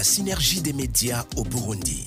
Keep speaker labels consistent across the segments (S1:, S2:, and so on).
S1: synergie des médias au Burundi.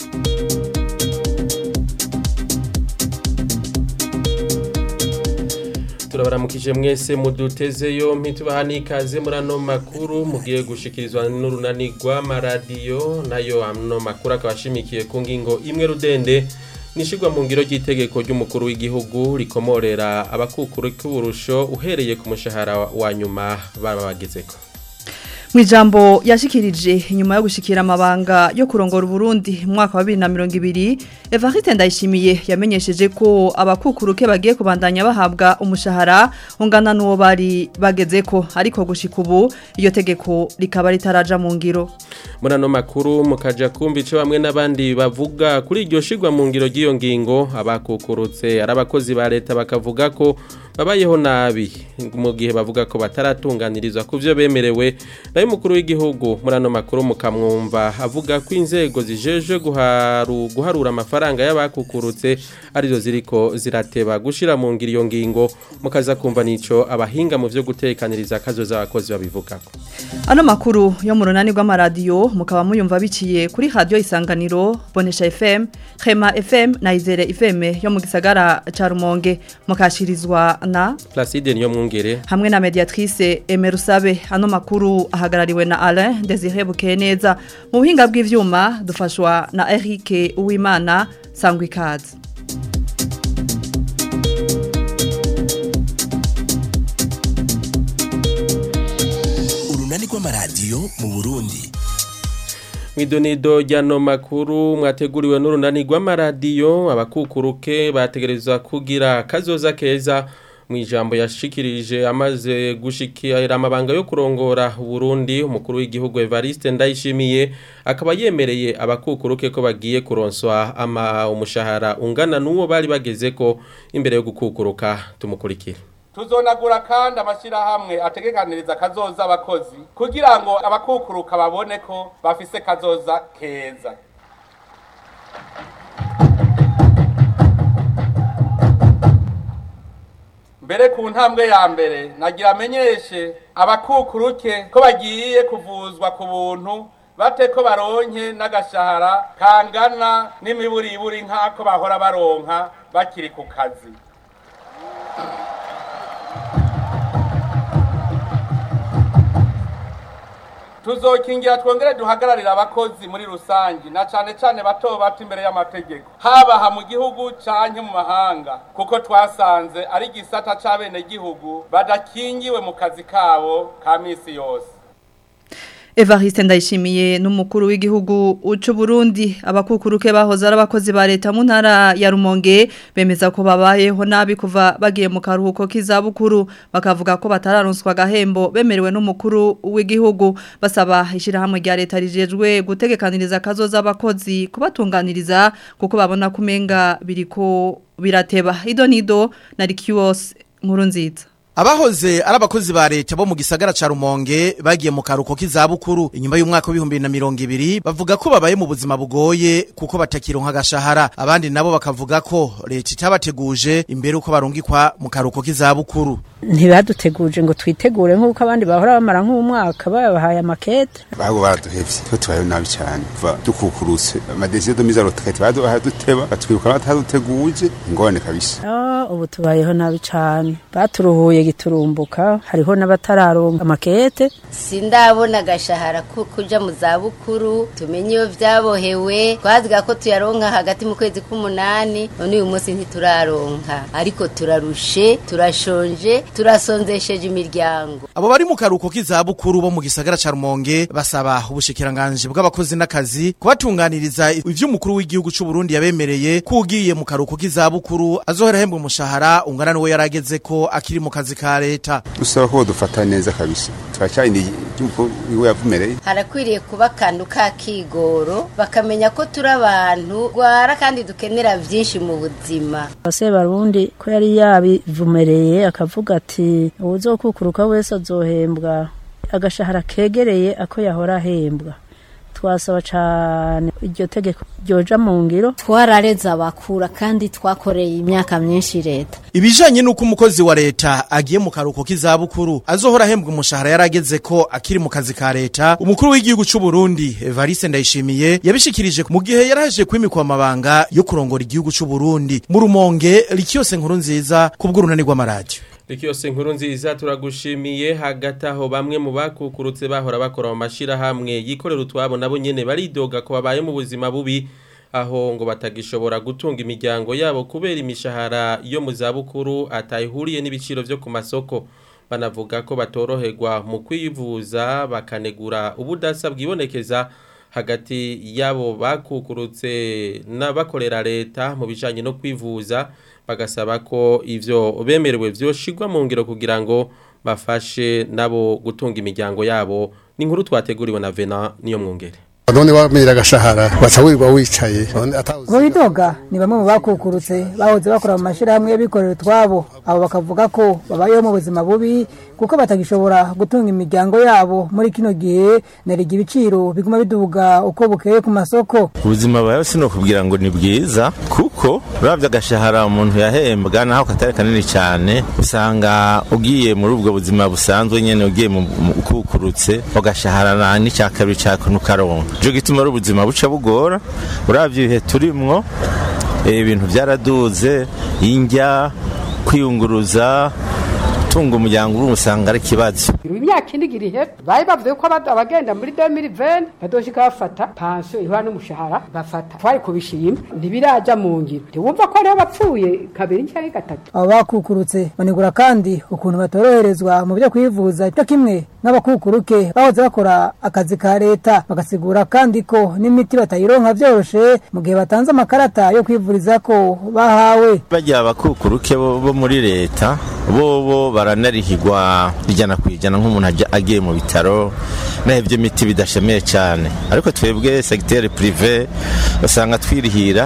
S2: Turabaramukije mwese muduteze yompi tubahani ikaze murano makuru mugiye gushikirizwa n'urunanirwa maradiyo nayo amno makuru akabashimikiye ku ngingo imwe rudende nishigwa mu ngiro ry'itegeko ry'umukuru w'igihugu rikomorera abakukuru k'uburusho uhereye ku mushahara wa nyuma babagezeko.
S3: Mwijambo yashikirije inyuma yo gushikira amabanga yo kurongora Burundi mu mwaka wa 2020 Evariste Ndayishimiye yamenyesheje ko abakukuruke bagiye kubandanya bahabwa umushahara ungana n'uwo bari bagezeko ariko gushika ubu iyo tegeko rikaba ritaraja mu ngiro.
S2: Murano makuru mukaja kumva ico bamwe n'abandi bavuga kuri iryo shigwa mu ngiro ry'iyo ngingo abakukurutse arabakozi ba leta bakavuga ko babayeho nabi mu gihe bavuga ko bataratunganirizwa kuvyo bemerewe nayo mukuru w'igihugu murano makuru mukamwumva avuga ko inzego zijeje guharura amafaranga y'abakukurutse arizo ziriko zirateba gushira mu ngiro iyo ngingo mukaza kumva nico abahinga mu vyo gutekaniriza kazoza abakozi babivugako.
S3: Ano makuru yo mu runani rw'amaradiyo mukaba muyumva biciye kuri radio Isanganiro, Bonesha FM, Khema FM na Izere FM yo mu gisagara ca Rumonge mukashirizwa na
S2: Placide Nyomwungere
S3: hamwe na mediatrice Emerusabe. Ano makuru ahagarariwe na Alain Desire Bukeneza, mu buhinga bw'ivyuma dufashwa na Eric Uwimana Sangwikazi.
S1: Urunani rw'amaradiyo mu Burundi.
S2: Midonido jano makuru mwateguriwe n'urunani rw'amaradiyo abakukuruke bategerezwa kugira kazoza keza mwijambo yashikirije amaze gushikira amabanga yo kurongora Burundi umukuru w'igihugu Evariste Ndayishimiye akaba yemereye abakukuruke ko bagiye kuronswa umushahara ungana n'uwo bari bagezeko imbere yo gukukuruka tumukurikira.
S4: Tuzonagura kandi amashirahamwe ategekaniriza kazoza abakozi kugira ngo abakukuruka babone ko bafise kazoza keza. Mbere ku ntambwe ya mbere nagira amenyeshe abakukuruke ko bagiye kuvuzwa ku buntu bate ko baronke n'agashahara kangana n'imiburiburi nk'ako bahora baronka bakiri ku kazi. Tuzokingira twongere duhagararira abakozi muri rusangi na cane bato bato imbere y'amategeko habaha mu gihugu canke mu mahanga kuko twasanze ari gisata c'abene gihugu badakingiwe mu kazi kabo ka misi yose.
S3: Evariste Ndayishimiye n'umukuru w'igihugu ucu Burundi abakukuruke bahoza arabakozi ba leta mu ntara ya Rumonge bemeza ko babayeho nabi kuva bagiye mu karuhuko k'izabukuru bakavuga ko batararonswa gahembo bemerewe n'umukuru w'igihugu basaba ishirahamwe rya leta rijejwe gutegekaniriza kazoza abakozi kubatunganiriza kuko babona kumenga biriko birateba idonido na Rikios Nkurunziza.
S5: Abahoze arabakozi ba leta bo mu gisagara ca Rumonge bagiye mu karuko k'izabukuru inyuma y'umwaka wa 2020 bavuga ko babaye mu buzima bugoye kuko batakironka agashahara abandi nabo bakavuga ko leta itabateguje imbere uko barungikwa mu karuko k'izabukuru.
S6: Ntibaduteguje ngo twitegure nk'uko abandi bahora bamara nk'umwaka babahaye amakete
S7: bago baraduhevye twe tubaye nabi cyane kuva dukukuruse amadesiyo do mizaro tukati baduteba batwibuka bataduteguje ingone kabisa.
S6: Ubu tubayeho nabi cyane baturuhuye giturumbuka hariho n'abatararonka amakete
S8: sindabona gashahara kuja mu zabukuru tumenye iyo vyabohewe twaziga ko tuyaronka hagati mu kwezi k'umunani none uyu munsi ntituraronka ariko turarushe turashonje turasonzesheje imiryango.
S5: Abo bari mu karuko k'izabukuru bo mu gisagara ca Rumonge basaba ubushikiranganje bw'abakozi n'akazi kubatunganiriza ivyo umukuru w'igihugu c'u Burundi yabemereye kugiye mu karuko k'izabukuru azohera hembwe umushahara ungana n'uwo yarageze ko akiri mu kazi ka leta.
S7: Dusaba ko dufata neza kabisa turacyari yuko iwe yavumereye
S8: harakwiriye kuba kandu ka kigoro bakamenya ko turi abantu gwara kandi dukenera byinshi mu buzima.
S6: Base barundi ko yari yabivumereye akavuga ati uzokukuruka wese azohembwa agashahara kegereye ako yahora ahembwa twasaba cyane iryo tegeko ryoja mu ngiro.
S9: Twarareze abakura kandi twakoreye imyaka myinshi leta.
S5: Ibijanye nuko umukozi wa leta agiye mu karuko k'izabukuru azohora ahembwa umushahara yarageze ko akiri mu kazi ka leta, umukuru w'igihugu c'u Burundi Evariste Ndayishimiye yabishikirije mu gihe yaraje kwimikwa amabanga yo kurongora igihugu c'u Burundi. Mu Rumonge Likiyose Nkurunziza kubw'urunani rw'amaradio.
S2: Likiyose Nkurunziza turagushimiye. Hagati aho bamwe mu bakukurutse bahora bakora mu mashirahamwe yikorera utwabo nabo nyene baridoga ko babaye mu buzima bubi, aho ngo batagishobora gutunga imiryango yabo kubera imishahara yo mu zabukuru atayihuriye n'ibiciro vyo ku masoko. Banavuga ko batoroherwa mu kwivuza, bakanegura ubudasa bwibonekeza hagati yabo bakukurutse n'abakorera leta mu bijanye no kwivuza, bagasaba ko ivyo bemerewe vyoshigwa mu ngiro kugira ngo bafashe nabo gutunga imiryango yabo. Ni inkuru twateguriwe na Vena niyo mwongere.
S10: None wamira agashahara baca wirirwa wicaye.
S11: Goidoga ni bamwe mu bakukurutse bahoze bakora mu mashirahamwe y'abikorera twabo, abo bakavuga ko babayeho mu buzima bubi kuko batagishobora gutunga imiryango yabo muri kino gihe nerega ibiciro biguma biduga uko bukeye ku masoko.
S12: Ubuzima bayo sino kubwira ngo ni bwiza kuko uravye agashahara umuntu yahembwa naho katari kanini cyane, usanga ugiye muri ubwo buzima busanzwe nyene ugiye mu kukurutse agashahara ni cyakabiri cyako nukaronka. Jo gituma ari ubuzima buca bugora, uravye ibihe turimwo ibintu byaraduze, injya kwiyunguruza tunga umuryango urusanga ari kibazo.
S13: Imyaka indigiri he bayi bavuze ko abagenda muri 2020 badoshika bafata pension ihwa n'umushahara bafata twari kubishima ntibiraja mu ngiro. Wumva ko ari bapfuye kabiri cyangwa gatatu.
S11: Abo bakukurutse banegura kandi ukuntu batoroherezwa mu byo kwivuza cyo kimwe n'abakukuruke bahoze bakora akazi ka leta, bagasigura kandi ko n'imiti batayironka byoroshe mu gihe batanze amakarata yo kwivuriza ko bahawe.
S12: Bajya abakukuruke bo muri leta bo baranarihigwa ijana kwijana nk'umuntu agiye mu bitaro n'ibyo miti bidashemeye cyane, ariko twebwe secteur privé basanga twirihira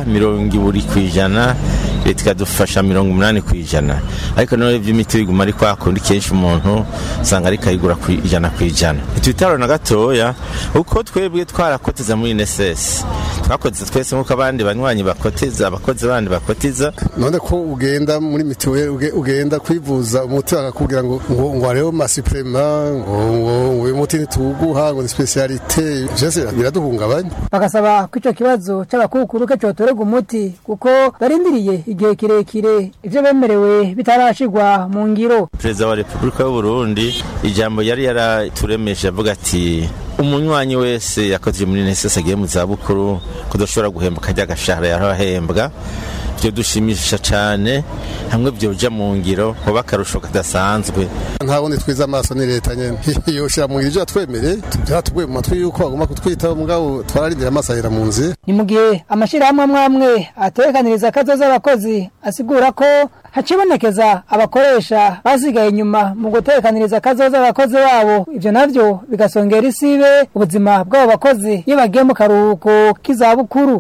S12: 20% leta ikadufasha 80%, ariko no ibyo miti biguma ari kwa kundi kenshi umuntu usanga ari kayigura kwijana. Twitaro na gatoya uko twebwe twarakoteza muri NSS twakoze twese nkuko abandi banywanyi bakoteza, abakozi bandi bakotiza.
S10: None ko ugenda muri mitiwe ugenda kwivuza umuti bakakubwira ngo areo masuprema ngo umuti nituguha ngo specialité byose biraduhungabanya.
S11: Bagasaba ko ico kibazo c'abakukuruke cyotorega umuti kuko barindiriye igihe kirekire ivyo bemerewe bitarashigwa mu ngiro.
S12: Perezida wa Republika y'u Burundi ijambo yari yaraturemeje avuga ati umunywanyi wese yakoze muri NSS agiye mu zabukuru kudoshobora guhemba kajya gashahara yarahembwa. Byo dushimisha cyane hamwe byoja mu ngiro ho bakarusho kadasanzwe.
S10: Ntabone twiza amaso ni leta nyene yoshira mu ngiro twemere tubyatubwe mu matwi yuko bagomba kutwitaho mugabo twararindira amasahera mu nzi.
S11: Ni mu gihe amashirahamwe amwe atekaniriza kazoza abakozi asigura ko hacibonekeza abakoresha basigaye inyuma mu gutekaniriza kazoza abakozi babo, ivyo navyo bigasongera isibe ubuzima bw'abo bakozi iyo bagiye mu karuhuko k'izabukuru.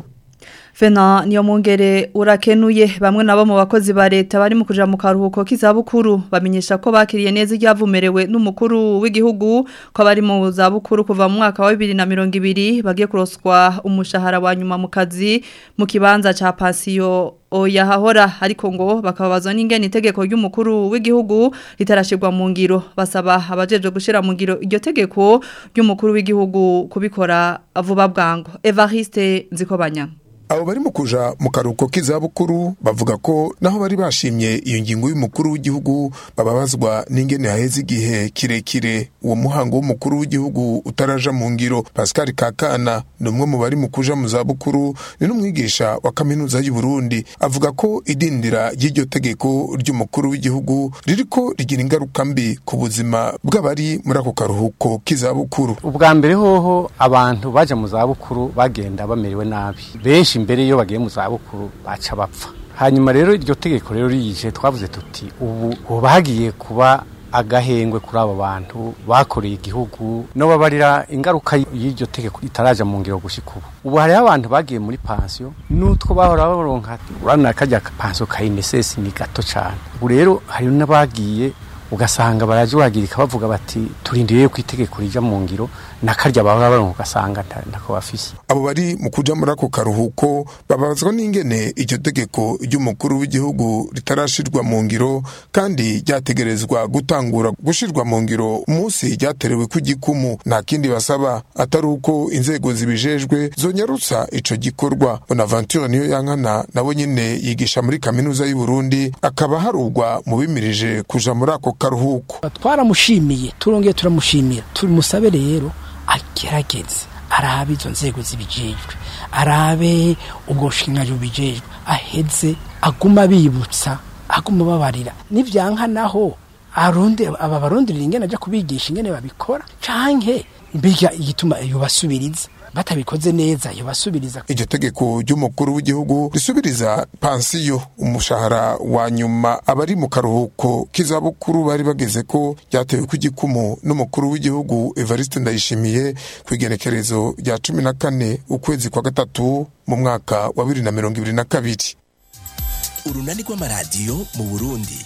S3: Fena niyo mwongere urakenuye. Bamwe nabo mu bakozi ba leta bari mu kuja mu karuhuko k'izabukuru bamenyesha ko bakiriye neza iryavumerewe n'umukuru w'igihugu ko bari mu zabukuru kuva mu mwaka wa 2020 bagiye kuroswa umushahara wa nyuma mu kazi mu kibanza ca pension oyahahora, ariko ngo bakabazwa n'ingene itegeko ry'umukuru w'igihugu ritarashirwa mu ngiro. Basaba abajeje gushira mu ngiro iryo tegeko ry'umukuru w'igihugu kubikora vuba bwango. Evariste Nzikobanya.
S14: Abo bari mu kuja mu karuko k'izabukuru bavuga ko naho bari bashimye iyo ngingo y'umukuru w'igihugu bababazwa n'ingene haheze igihe kirekire uwo muhango w'umukuru w'igihugu utaraja mu ngiro. Pascal Kakana ni umwe mu bari mu kuja mu zabukuru, ni n'umwigisha wa kaminuza y'u Burundi, avuga ko idindira ry'iryo tegeko ry'umukuru w'igihugu ririko rigira ingaruka mbi ku buzima bw'abari muri ako karuhuko k'izabukuru.
S15: Ubwa mbere hoho abantu baje mu zabukuru bagenda bamerewe nabi, benshi imbere yo bagiye mu zabukuru baca bapfa. Hanyuma rero iryo tegeko rero rije twavuze tuti ubu bagiye kuba agahengwe kuri abo bantu bakoreye igihugu no babarira ingaruka y'iryo tegeko itaraja mu ngiro gushika ubu hari abantu bagiye muri pension n'utwo bahora baronka urana kajya pension ka INSS ni gato cyane. Ubu rero hari n'abagiye ugasanga barajuragirika bavuga bati turindiye ku itegeko rija mu ngiro nakarya baba baronka ugasanga ntako bafise.
S14: Abo bari mu kuja muri ako karuhuko babazwa n'ingene iryo tegeko ry'umukuru w'igihugu ritarashirwa mu ngiro kandi ryategerezwa gutangura gushirwa mu ngiro umunsi ryaterewe ku gikumu. Nta kindi basaba atari uko inzego zibijejwe zonyarutsa ico gikorwa. Bonaventure niyo yankana nabo nyene yigisha muri kaminuza y'u Burundi akaba harugwa mu bimirije kuja muri ako karuhuko.
S16: Twaramushimiye turongeye turamushimira turimusabe rero agerageze arabe izo nzego zibijejwe arabe ubwo nshinga bijejwe aheze aguma bibutsa aguma babarira nivyanka naho aronde ababarondera ingene aja kubigisha ingene babikora canke mbiga igituma yobasubiriza batabikoze neza yobasubiriza.
S14: Iryo tegeko ry'umukuru w'igihugu risubiriza pansiyo umushahara wa nyuma abari mu karuhuko k'izabukuru bari bageze ko ryatewe ku gikumu n'umukuru w'igihugu Evariste Ndayishimiye ku igenekerezo rya 14 ukwezi kwa gatatu mu mwaka wa 2022.
S1: Urunani rw'amaradiyo mu Burundi.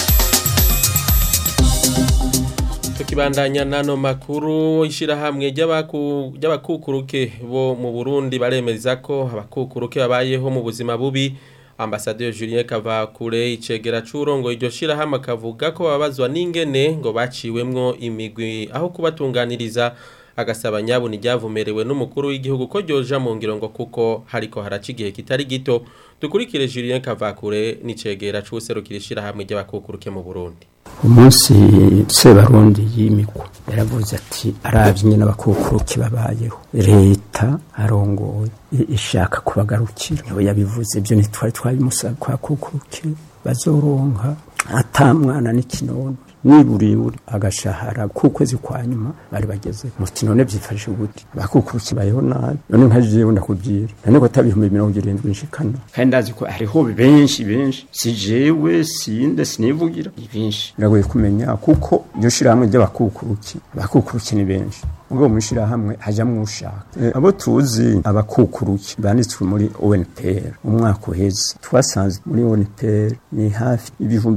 S2: Tukibandanya nano makuru ishirahamwe ry'abakukuruke bo mu Burundi baremeza ko abakukuruke babayeho mu buzima bubi. Ambassadeur Julien Kavakure icegera curongo iryo shirahamwe akavuga ko babazwa n'ingene ngo baciwemwo imigwi aho kubatunganiriza agasaba nyabuni ryavumerewe n'umukuru w'igihugu ko ryoja mu ngiro ngo kuko hariko haraca igihe kitari gito. Dukurikire Julien Kavakure n'icegera c'userukira ishirahamwe ry'abakukuruke mu Burundi.
S17: Umunsi Sebarundi yimikwa yaravuze ati aravye nyene abakukuruki babayeho leta arongoye ishaka kubagarukira niho yabivuze ibyo ntitwari twabimusaba kwa kukuruki bazoronka atamwana n'ikinono niburiuri agashahara kukwezi kwa nyuma bari bageze muti none byifashe gute abakukuruki bayeho nabi none nkajewe ndakubwira none ko tabihumbi 70 nshikana kandi ndazi ko hariho benshi si jewe sinde sinivugira benshi ndagoye kumenya kuko iryo shirahamwe ry'abakukuruki ni benshi ngo mushira hamwe hajamwe ushaka abo tuzi abakukuruki banditswe muri ONPR umwaka uheze twasanze muri ONPR ni hafi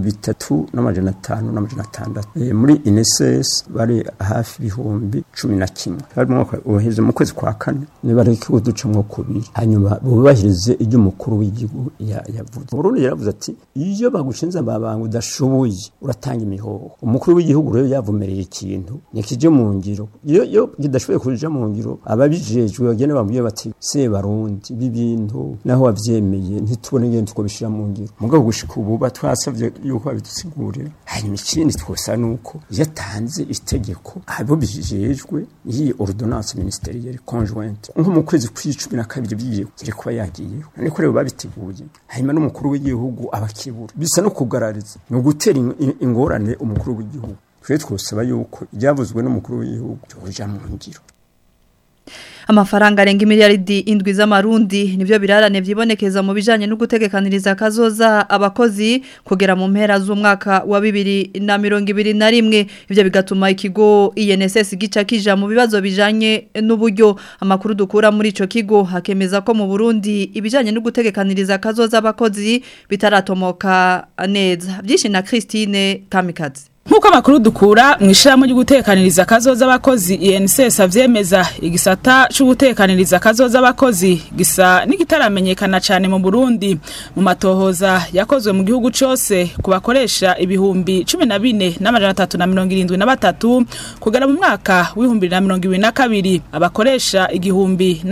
S17: 3,500 muri INSS bari hafi 11,000 bari mwaka uheze mu kwezi kwa kane ni bari kuducamwo kubiri hanyuma bubahirize iryo mukuru w'igihugu yavuze Burundi yaravuze ati iyo bagushinze ababangu udashoboye uratanga imihoho umukuru w'igihugu rero yavumereye ikintu nikije mu ngiro iyo gidashoboye kuja mu ngiro ababijejwe bagene bambuye bati Sebarundi bibintu naho wavyemeye ntitubone ngene tukobishira mu ngiro mugabo gushika ubu batwasavye yuko babitusigurira hanyuma ikindi twosa nuko yatanze itegeko abo bijejwe iyi ordonnance ministérielle conjointe nko mu kwezi kwa12 bigiye kuba yagiye niko rero babiteguye hanyuma n'umukuru w'igihugu abakibura bisa no kugarariza no gutera ingorane umukuru w'igihugu twosaba yuko ibyavuzwe n'umukuru w'igihugu cyoja mu ngiro.
S3: Amafaranga arenga miliyaridi 7 z'amarundi nivyo birarane vyibonekeza mu bijanye no gutegekaniriza kazoza abakozi kugera mu mpera z'umwaka wa 2021 ivyo bigatuma ikigo INSS gica kija mu bibazo bijanye n'uburyo amakuru dukura muri ico kigo hakemeza ko mu Burundi ibijanye no gutegekaniriza kazoza abakozi bitaratomoka neza byinshi na Christine Kamikazi.
S18: Nkuko amakuru dukura mwishiramo ryo gutekaniriza kazoza abakozi INSS avyemeza igisata cyo gutekaniriza kazoza abakozi gisa nikitaramenyekana cyane mu Burundi mu matohoza yakozwe mu gihugu cyose kubakoresha ibihumbi 14,373 kugera mu mwaka w'2022 abakoresha igihumbi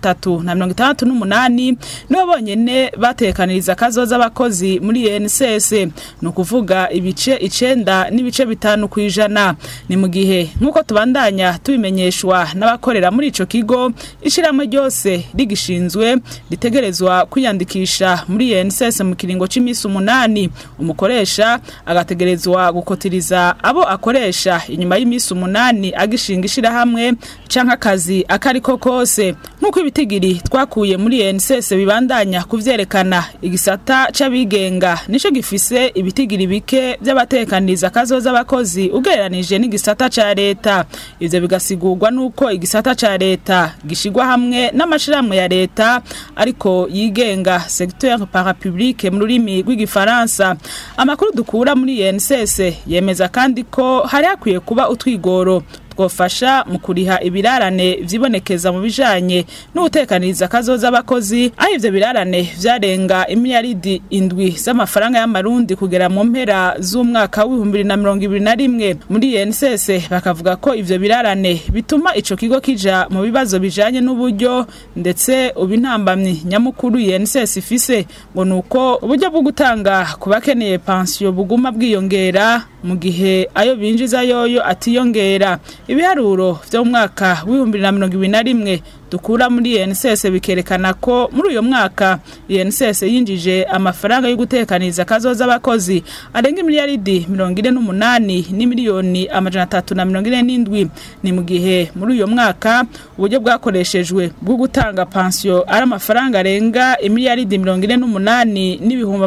S18: 368 nibo bonyene batekaniriza kazoza abakozi muri INSS no kuvuga ibice 9 n'ibice 5 kwijana ni mu gihe nkuko tubandanya tubimenyeshwa n'abakorera muri ico kigo ishiramo ryose rigishinzwe ritegerezwa kwiyandikisha muri INSS mu kiringo c'imisi 8 umukoresha agategerezwa gukotiriza abo akoresha inyuma y'imisi 8 agishinga ishira hamwe canka akazi akariko kose nkuko ibitigiri twakuye muri INSS bibandanya kuvyerekana igisata c'abigenga nico gifise ibitigiri bike by'abatekaniriza kazoza abakozi ugereranije n'igisata ca leta ivyo bigasigurwa nuko igisata ca leta gishigwa hamwe n'amashiramwe ya leta ariko yigenga secteur parapublic mu rurimi rw'igifaransa amakuru dukura muri INSS yemeza kandi ko hari hakwiye kuba utwigoro bwofasha mu kuriha ibirarane vyibonekeza mu bijanye n'utekaniriza kazoza abakozi aho ivyo birarane vyarenga imiliyaridi 7 z'amafaranga y'amarundi kugera mu mpera z'umwaka w'2021 muri INSS bakavuga ko ivyo birarane bituma ico kigo kija mu bibazo bijanye n'uburyo ndetse ubintambamye nyamukuru INSS ifise ngo nuko uburyo bwo gutanga kubakeneye pension buguma bwiyongera mu gihe ayo binjiza yoyo atiyongera ibiharuro vyo mu mwaka w'2021 dukura muri INSS bikerekana ko muri uyo mwaka INSS yinjije amafaranga yo gutekaniza kazoza abakozi arenga imiliyaridi 48 n'imiliyoni 347 ni mu gihe muri uyo mwaka uburyo bwakoreshejwe bwo gutanga pension ari amafaranga arenga imiliyaridi 48 n'ibihumbi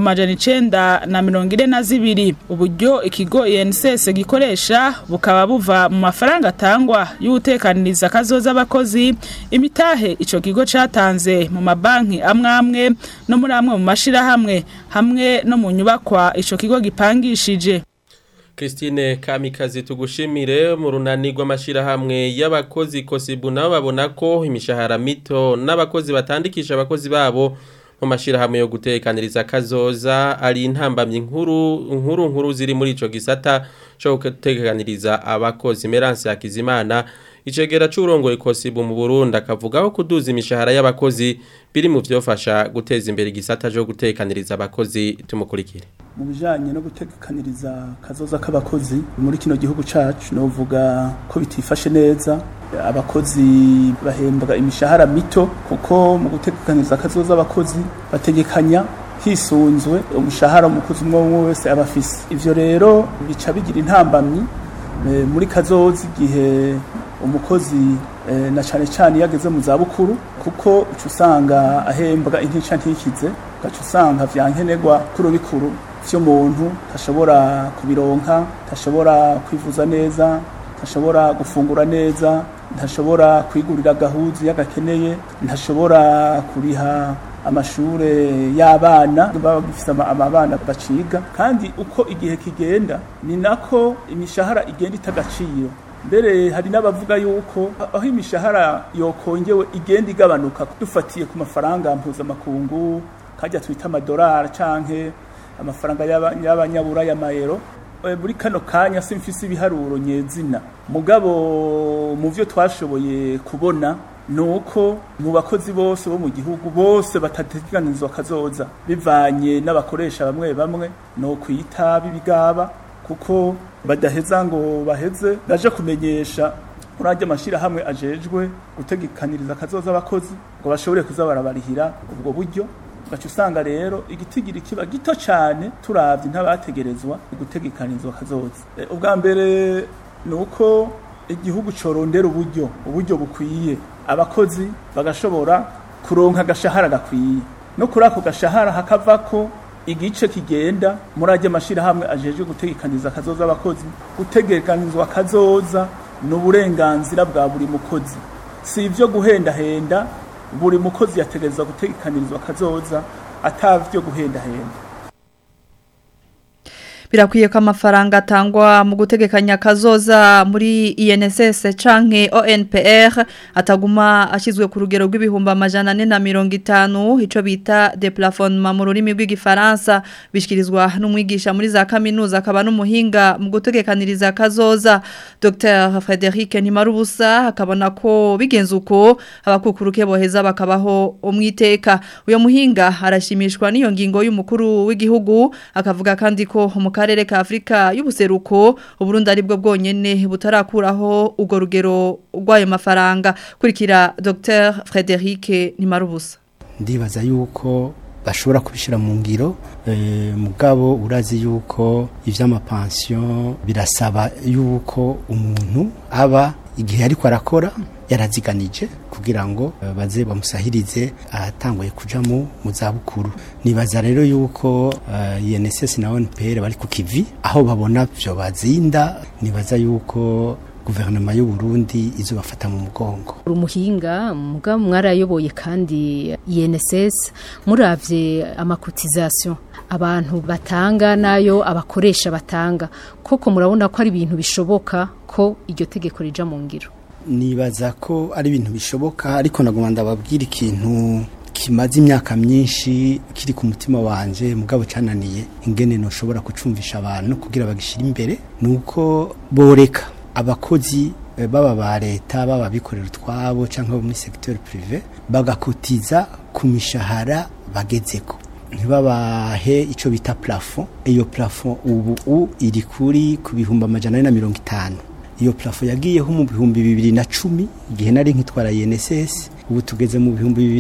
S18: 942 uburyo ikigo INSS gikoresha bukaba buva mu mafaranga atangwa y'utekaniriza kazoza abakozi imitahe ico kigo catanze mu mabanki amwe no muri amwe mu mashirahamwe hamwe no mu nyubakwa ico kigo gipangishije.
S2: Christine Kamikazi tugushimire mu runani rw'amashirahamwe y'abakozi Kosibu nabo babona ko imishahara mito n'abakozi batandikisha abakozi babo mu mashirahamwe yo gutekaniriza kazoza ari intambamye nkuru ziri muri ico gisata cyo gutekaniriza abakozi. Merance Hakizimana icegera c'urongoye Kosibu mu Burundi akavuga ko kuduza imishahara y'abakozi biri mu vyofasha guteza imbere igisata cyo gutekaniriza abakozi. Tumukurikire.
S19: Mu bijanye no gutekaniriza kazoza k'abakozi muri kino gihugu cacu novuga ko bitifashe neza, abakozi bahembwa imishahara mito kuko mu gutekaniriza kazoza abakozi bategekanya hisunzwe umushahara umukozi umwe wese abafise. Ivyo rero bica bigira intambamyi muri kazoza igihe umukozi na cane yageze mu zabukuru kuko usanga ahembwa intica ntikize gaca usanga vyankenerwa kuro bikuru vy'umuntu tashobora kubironka, tashobora kwivuza neza, tashobora gufungura neza, ntashobora kwigurira gahuzi yagakeneye, ntashobora kuriha amashure y'abana baba bifise abana baciga. Kandi uko igihe kigenda ni nako imishahara igenda itagaciro. Mbere hari n'abavuga yuko aho imishahara yokongewe igenda igabanuka dufatiye ku mafaranga mpuzamakungu kajya twita amadolari canke amafaranga y'abanyabura y'amayero. Muri kano kanya simfise ibiharuro nyezina mugabo mu vyo twashoboye kubona nuko mu bakozi bose bo mu gihugu bose batateganizwa kazoza bivanye n'abakoresha bamwe no kwita bibigaba kuko badaheza ngo baheze baje kumenyesha urajya amashira hamwe ajejwe gutegekaniriza kazoza abakozi ngo bashobore kuza barabarihira ubwo buryo. Gacu usanga rero igitigiri kiba gito cyane turavye ntabategerezwa gutegekanizwa kazoza. Ubwa mbere nuko igihugu corondera uburyo bukwiye abakozi bagashobora kuronka agashahara gakwiye no kuri ako gashahara hakavako igice kigenda muri ajya amashira hamwe ajeje gutegekaniza kazoza abakozi. Gutegekanizwa kazoza n'uburenganzira bwa buri mukozi, si ivyo guhendahenda. Buri mukozi yategerezwa gutegekanirizwa kazoza atavyo guhendahenda.
S3: Birakwiye ko amafaranga atangwa mu gutegekanya kazoza muri INSS canke ONPR ataguma ashizwe ku rugero rw'ibihumbi 450 ico bita déplafonnement mu rurimi rw'igifaransa bishikirizwa n'umwigisha muri za kaminuza akaba n'umuhinga mu gutegekaniriza kazoza. Dr Frederic Nimarubusa akabona ko bigenze uko abakukuruke boheza bakabaho umwiteka. Uyo muhinga arashimishwa n'iyo ngingo y'umukuru w'igihugu akavuga kandi ko karere ka Afrika y'ubuseruko Uburundi ari bwo bwonyene butarakuraho ugo rugero rw'ayo mafaranga. Kurikira Dr Frederic Nimarubusa.
S20: Ndibaza yuko bashobora kubishira mu ngiro mugabo urazi yuko ivy'amapension birasaba yuko umuntu aba igihe ariko arakora yaraziganije kugira ngo baze bamusahirize atanguye kuja mu zabukuru. Nibaza rero yuko INSS na ONPR bari ku kivi aho babona byo bazinda. Nibaza yuko guverinoma y'u Burundi izo bafata mu mugongo.
S9: Umuhinga muga mwarayoboye kandi INSS muravye amakotization abantu batanga nayo abakoresha batanga koko murabona ko ari ibintu bishoboka ko iryo tegeko rija mu ngiro.
S20: Nibaza ko ari ibintu bishoboka ariko nagomba ndababwira ikintu kimaze imyaka myinshi kiri ku mutima wanje mugabo cananiye ingene no shobora kucumvisha abantu kugira bagishira imbere nuko boreka abakozi baba ba leta baba bikorera twabo cyangwa muri secteur privé bagakotiza ku mishahara bagezeko ntibabahe ico bita plafond. Iyo plafond ubu iri kuri ku bihumbi 450. Iyo plafond yagiyeho mu bihumbi 2010 igihe nari nkitwara INSS. Ubu tugeze mu bihumbi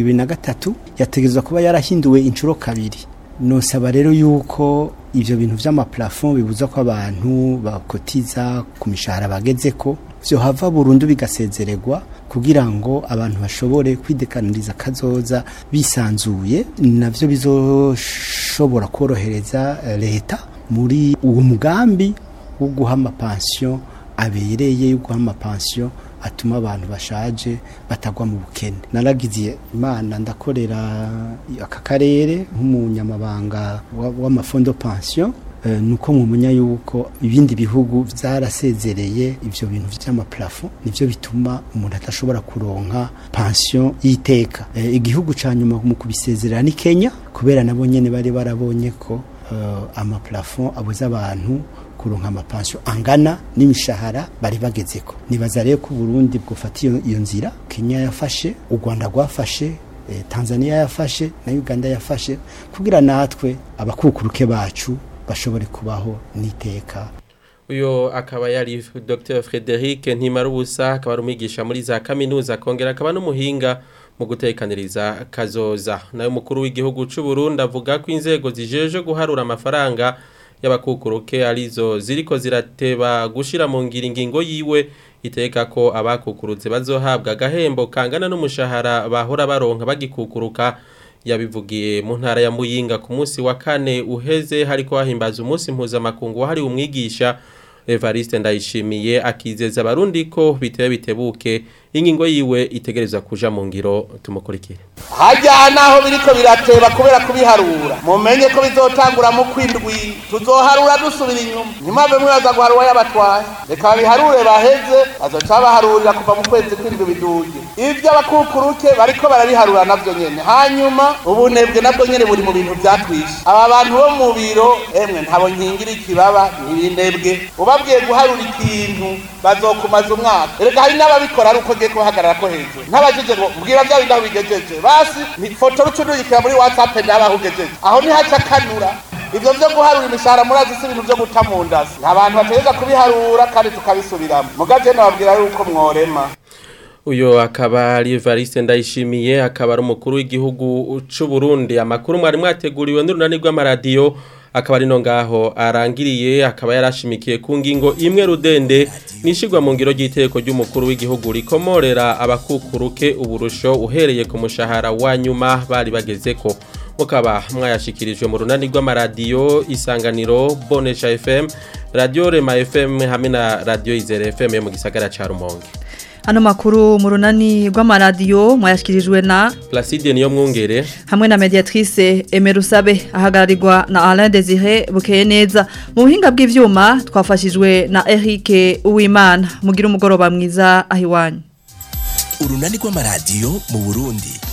S20: 2023 yategezwa kuba yarahinduwe incuro kabiri. Nosaba rero yuko ivyo bintu vy'ama plafond bibuza ko abantu bakotiza ku mishahara bagezeko vyo hava burundu bigasezererwa kugira ngo abantu bashobore kwidekaniriza kazoza bisanzuye, navyo bizoshobora korohereza leta muri uwo mugambi wo guha amapension abereye, yo guha amapension atuma abantu bashaje batagwa mu bukene. Naragize imana ndakorera aka karere nk'umunyamabanga w'amafondo pension nuko mumenya yuko ibindi bihugu vyarasezereye ivyo bintu vy'ama plafond nivyo bituma umuntu atashobora kuronka pension yiteka. Igihugu ca nyuma mu kubisezerera ni Kenya kubera nabo nyene bari barabonye ko ama plafond abuza abantu kuronka amapension angana n'imishahara bari bagezeko. Nibaza rero ko Burundi bwofata iyo nzira. Kenya yafashe, u Rwanda rwafashe, Tanzania yafashe na Uganda yafashe kugira natwe abakukuruke bacu bashobore kubaho niteka.
S2: Uyo akaba yari Dr. Frederic Ntimarubusa, akaba ari umwigisha muri za kaminuza akongera akaba n'umuhinga mu gutekaniriza kazoza. Nayo mukuru w'igihugu c'u Burundi avuga ko inzego zijeje guharura amafaranga y'abakukuruke arizo ziriko zirateba gushira mu ngingo yiwe iteka ko abakukurutse bazohabwa agahembo kangana n'umushahara bahora baronka bagikukuruka. Yabivugiye mu ntara ya Muyinga ku munsi wa kane uheze hariko hahimbaza umunsi mpuzamakungu wahari umwigisha. Evariste Ndayishimiye akizeza abarundi ko bitebuke ingingo yiwe itegerezwa kuja mu ngiro. Tumukurikire.
S4: Hajya naho biriko birateba kubera kubiharura mumenye ko bizotangura mu kwindwi tuzoharura dusubira inyuma ntimave mwibaza guharura y'abatwaye reka biharure baheze azoca baharurira kuva mu kwezi kwindwi biduye. Ivyo abakukuruke bariko barabiharura navyo nyene hanyuma ubunebwe nabwo nyene buri mu bintu byatwishe aba bantu bo mu biro emwe ntabo nkingira ikibaba ntibindebwe ubabwiye guharura ikintu bazokumaza umwaka reka hari n'ababikora ari uko giye kuhagarara ko hejuru ntabajije ngo mbwira bya bintu bigejeje basi ni foto rucuduyikira muri WhatsApp ndabahugejeje aho ni haca kanura. Ivyo vyo guharura imishahara murazi si ibintu byo guta mu ndasi abantu bategeza kubiharura kandi tukabisubiramo mugaje nababwira yuko mworema.
S2: Uyo akaba ari Evariste Ndayishimiye akaba ari umukuru w'igihugu c'u Burundi. Amakuru mwari mwateguriwe n'urunani rw'amaradiyo akaba ari no ngaho arangiriye akaba yarashimikiye ku ngingo imwe rudende nishigwa mu ngiro ry'iteko ry'umukuru w'igihugu rikomorera abakukuruke uburusho uhereye ku mushahara wa nyuma bari bagezeko. Mukaba mwayashikirijwe mu runani rw'amaradiyo Isanganiro, Bonesha FM, Radio Rema FM hamwe na Radio Izere FM yo mu gisagara ca Rumonge.
S3: Ano makuru mu runani rw'amaradiyo mwayashikirijwe na
S2: Placide Niyomwungere
S3: hamwe na mediatrice Emerusabe ahagararirwa na Alain Désiré Bukeyeneza. Mu buhinga bw'ivyuma twafashijwe na Eric Uwimana. Mugira umugoroba mwiza ahiwanyu.
S1: Urunani rw'amaradiyo mu Burundi.